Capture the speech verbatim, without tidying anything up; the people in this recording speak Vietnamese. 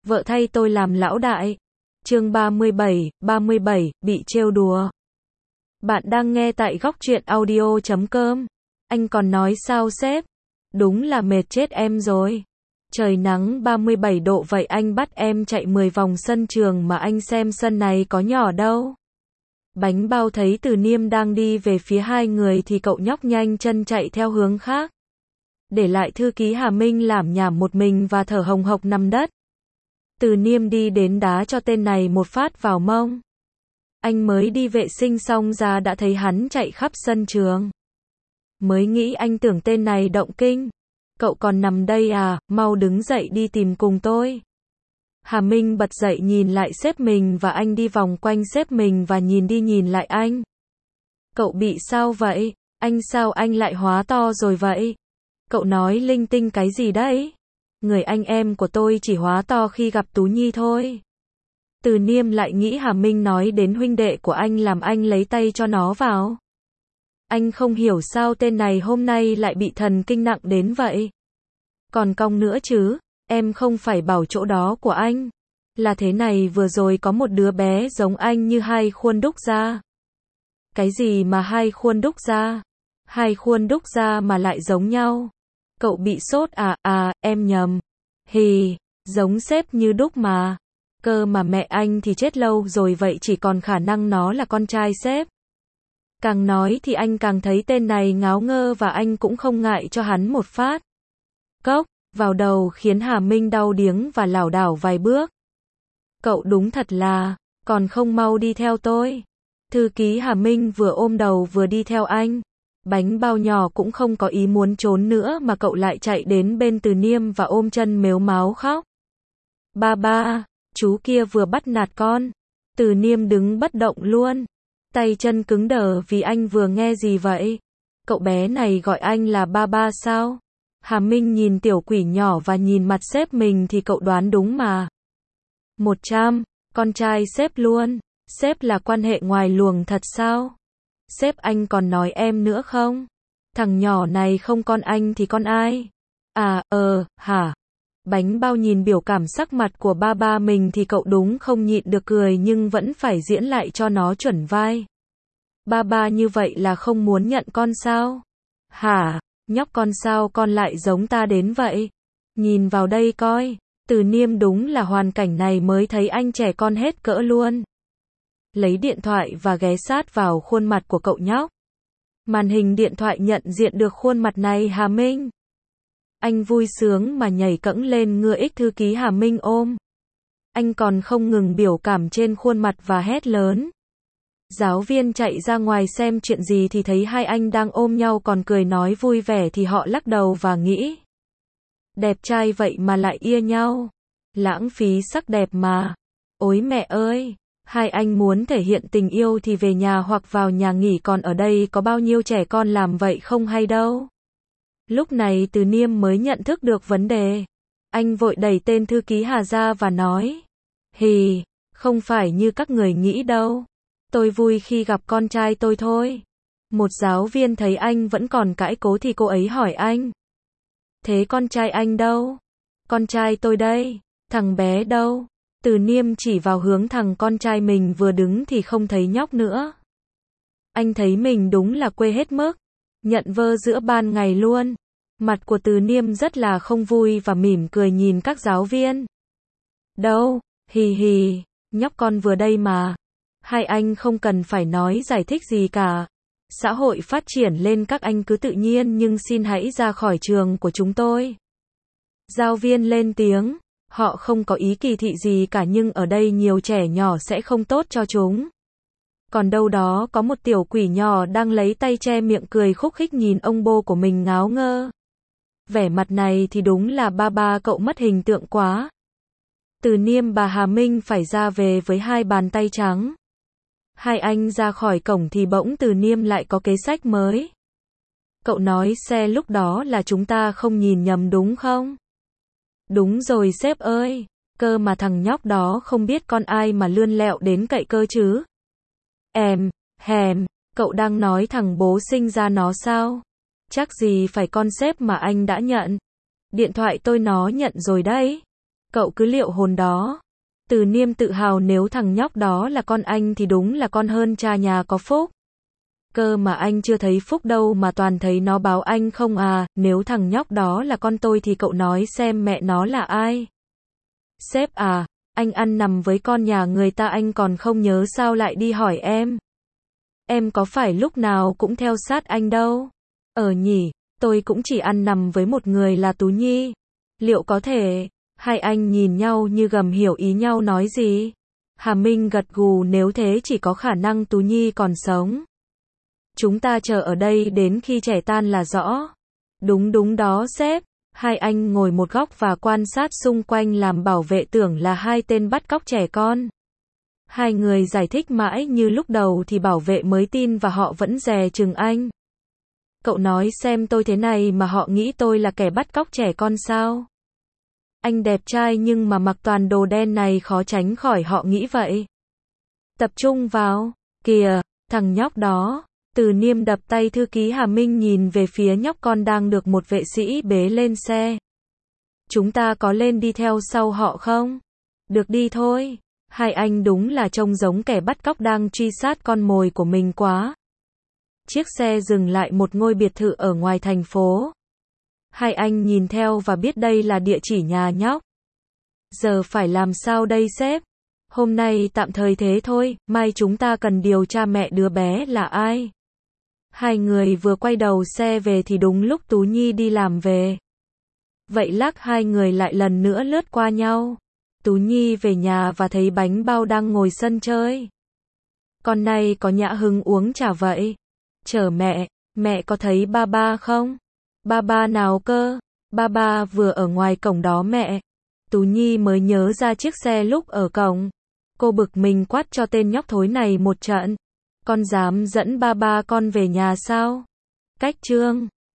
Vợ thay tôi làm lão đại. Chương ba mươi bảy, ba mươi bảy, bị trêu đùa. Bạn đang nghe tại góc truyện audio chấm com. Anh còn nói sao sếp? Đúng là mệt chết em rồi. Trời nắng ba mươi bảy độ vậy anh bắt em chạy mười vòng sân trường mà anh xem sân này có nhỏ đâu. Bánh bao thấy Từ Niêm đang đi về phía hai người thì cậu nhóc nhanh chân chạy theo hướng khác. Để lại thư ký Hà Minh lảm nhảm một mình và thở hồng hộc nằm đất. Từ Niêm đi đến đá cho tên này một phát vào mông. Anh mới đi vệ sinh xong ra đã thấy hắn chạy khắp sân trường. Mới nghĩ anh tưởng tên này động kinh. Cậu còn nằm đây à, mau đứng dậy đi tìm cùng tôi. Hà Minh bật dậy nhìn lại sếp mình và anh đi vòng quanh sếp mình và nhìn đi nhìn lại anh. Cậu bị sao vậy? Anh sao anh lại hóa to rồi vậy? Cậu nói linh tinh cái gì đấy? Người anh em của tôi chỉ hóa to khi gặp Tú Nhi thôi. Từ Niêm lại nghĩ Hà Minh nói đến huynh đệ của anh làm anh lấy tay cho nó vào. Anh không hiểu sao tên này hôm nay lại bị thần kinh nặng đến vậy. Còn cong nữa chứ, em không phải bảo chỗ đó của anh. Là thế này, vừa rồi có một đứa bé giống anh như hai khuôn đúc ra. Cái gì mà hai khuôn đúc ra? Hai khuôn đúc ra mà lại giống nhau. Cậu bị sốt à? À, em nhầm. Hì, giống sếp như đúc mà. Cơ mà mẹ anh thì chết lâu rồi, vậy chỉ còn khả năng nó là con trai sếp. Càng nói thì anh càng thấy tên này ngáo ngơ và anh cũng không ngại cho hắn một phát. Cốc, vào đầu khiến Hà Minh đau điếng và lảo đảo vài bước. Cậu đúng thật là, còn không mau đi theo tôi. Thư ký Hà Minh vừa ôm đầu vừa đi theo anh. Bánh bao nhỏ cũng không có ý muốn trốn nữa mà cậu lại chạy đến bên Từ Niêm và ôm chân mếu máo khóc. Ba ba, chú kia vừa bắt nạt con. Từ Niêm đứng bất động luôn. Tay chân cứng đờ vì anh vừa nghe gì vậy? Cậu bé này gọi anh là ba ba sao? Hà Minh nhìn tiểu quỷ nhỏ và nhìn mặt sếp mình thì cậu đoán đúng mà. Một trăm, con trai sếp luôn. Sếp là quan hệ ngoài luồng thật sao? Sếp anh còn nói em nữa không? Thằng nhỏ này không con anh thì con ai? À, ờ, hả? Bánh bao nhìn biểu cảm sắc mặt của ba ba mình thì cậu đúng không nhịn được cười nhưng vẫn phải diễn lại cho nó chuẩn vai. Ba ba như vậy là không muốn nhận con sao? Hả? Nhóc con sao con lại giống ta đến vậy? Nhìn vào đây coi. Từ Niêm đúng là hoàn cảnh này mới thấy anh trẻ con hết cỡ luôn. Lấy điện thoại và ghé sát vào khuôn mặt của cậu nhóc. Màn hình điện thoại nhận diện được khuôn mặt này Hà Minh. Anh vui sướng mà nhảy cẫng lên ngựa ích thư ký Hà Minh ôm. Anh còn không ngừng biểu cảm trên khuôn mặt và hét lớn. Giáo viên chạy ra ngoài xem chuyện gì thì thấy hai anh đang ôm nhau còn cười nói vui vẻ thì họ lắc đầu và nghĩ. Đẹp trai vậy mà lại ia nhau. Lãng phí sắc đẹp mà. Ôi mẹ ơi! Hai anh muốn thể hiện tình yêu thì về nhà hoặc vào nhà nghỉ, còn ở đây có bao nhiêu trẻ con làm vậy không hay đâu. Lúc này Từ Niêm mới nhận thức được vấn đề. Anh vội đẩy tên thư ký Hà ra và nói. Hì, không phải như các người nghĩ đâu. Tôi vui khi gặp con trai tôi thôi. Một giáo viên thấy anh vẫn còn cãi cố thì cô ấy hỏi anh. Thế con trai anh đâu? Con trai tôi đây. Thằng bé đâu? Từ Niêm chỉ vào hướng thằng con trai mình vừa đứng thì không thấy nhóc nữa. Anh thấy mình đúng là quê hết mức. Nhận vơ giữa ban ngày luôn. Mặt của Từ Niêm rất là không vui và mỉm cười nhìn các giáo viên. Đâu? Hì hì, nhóc con vừa đây mà. Hai anh không cần phải nói giải thích gì cả. Xã hội phát triển lên, các anh cứ tự nhiên nhưng xin hãy ra khỏi trường của chúng tôi. Giáo viên lên tiếng. Họ không có ý kỳ thị gì cả nhưng ở đây nhiều trẻ nhỏ sẽ không tốt cho chúng. Còn đâu đó có một tiểu quỷ nhỏ đang lấy tay che miệng cười khúc khích nhìn ông bô của mình ngáo ngơ. Vẻ mặt này thì đúng là ba ba cậu mất hình tượng quá. Từ Niêm bà Hà Minh phải ra về với hai bàn tay trắng. Hai anh ra khỏi cổng thì bỗng Từ Niêm lại có kế sách mới. Cậu nói xe lúc đó là chúng ta không nhìn nhầm đúng không? Đúng rồi sếp ơi, cơ mà thằng nhóc đó không biết con ai mà lươn lẹo đến cậy cơ chứ. Em, hèm, cậu đang nói thằng bố sinh ra nó sao? Chắc gì phải con sếp mà anh đã nhận. Điện thoại tôi nó nhận rồi đấy. Cậu cứ liệu hồn đó. Từ Niêm tự hào nếu thằng nhóc đó là con anh thì đúng là con hơn cha nhà có phúc. Cơ mà anh chưa thấy phúc đâu mà toàn thấy nó báo anh không à, nếu thằng nhóc đó là con tôi thì cậu nói xem mẹ nó là ai? Sếp à, anh ăn nằm với con nhà người ta anh còn không nhớ sao lại đi hỏi em? Em có phải lúc nào cũng theo sát anh đâu? Ờ nhỉ, tôi cũng chỉ ăn nằm với một người là Tú Nhi. Liệu có thể? Hai anh nhìn nhau như gầm hiểu ý nhau nói gì. Hà Minh gật gù, nếu thế chỉ có khả năng Tú Nhi còn sống. Chúng ta chờ ở đây đến khi trẻ tan là rõ. Đúng đúng đó sếp. Hai anh ngồi một góc và quan sát xung quanh làm bảo vệ tưởng là hai tên bắt cóc trẻ con. Hai người giải thích mãi như lúc đầu thì bảo vệ mới tin và họ vẫn dè chừng anh. Cậu nói xem tôi thế này mà họ nghĩ tôi là kẻ bắt cóc trẻ con sao? Anh đẹp trai nhưng mà mặc toàn đồ đen này khó tránh khỏi họ nghĩ vậy. Tập trung vào. Kìa, thằng nhóc đó. Từ Niêm đập tay thư ký Hà Minh nhìn về phía nhóc con đang được một vệ sĩ bế lên xe. Chúng ta có lên đi theo sau họ không? Được đi thôi. Hai anh đúng là trông giống kẻ bắt cóc đang truy sát con mồi của mình quá. Chiếc xe dừng lại một ngôi biệt thự ở ngoài thành phố. Hai anh nhìn theo và biết đây là địa chỉ nhà nhóc. Giờ phải làm sao đây sếp? Hôm nay tạm thời thế thôi, mai chúng ta cần điều tra mẹ đứa bé là ai. Hai người vừa quay đầu xe về thì đúng lúc Tú Nhi đi làm về. Vậy lắc hai người lại lần nữa lướt qua nhau. Tú Nhi về nhà và thấy bánh bao đang ngồi sân chơi. Con này có nhã hứng uống trà vậy. Chờ mẹ, mẹ có thấy ba ba không? Ba ba nào cơ? Ba ba vừa ở ngoài cổng đó mẹ. Tú Nhi mới nhớ ra chiếc xe lúc ở cổng. Cô bực mình quát cho tên nhóc thối này một trận. Con dám dẫn ba ba con về nhà sao? Cách chương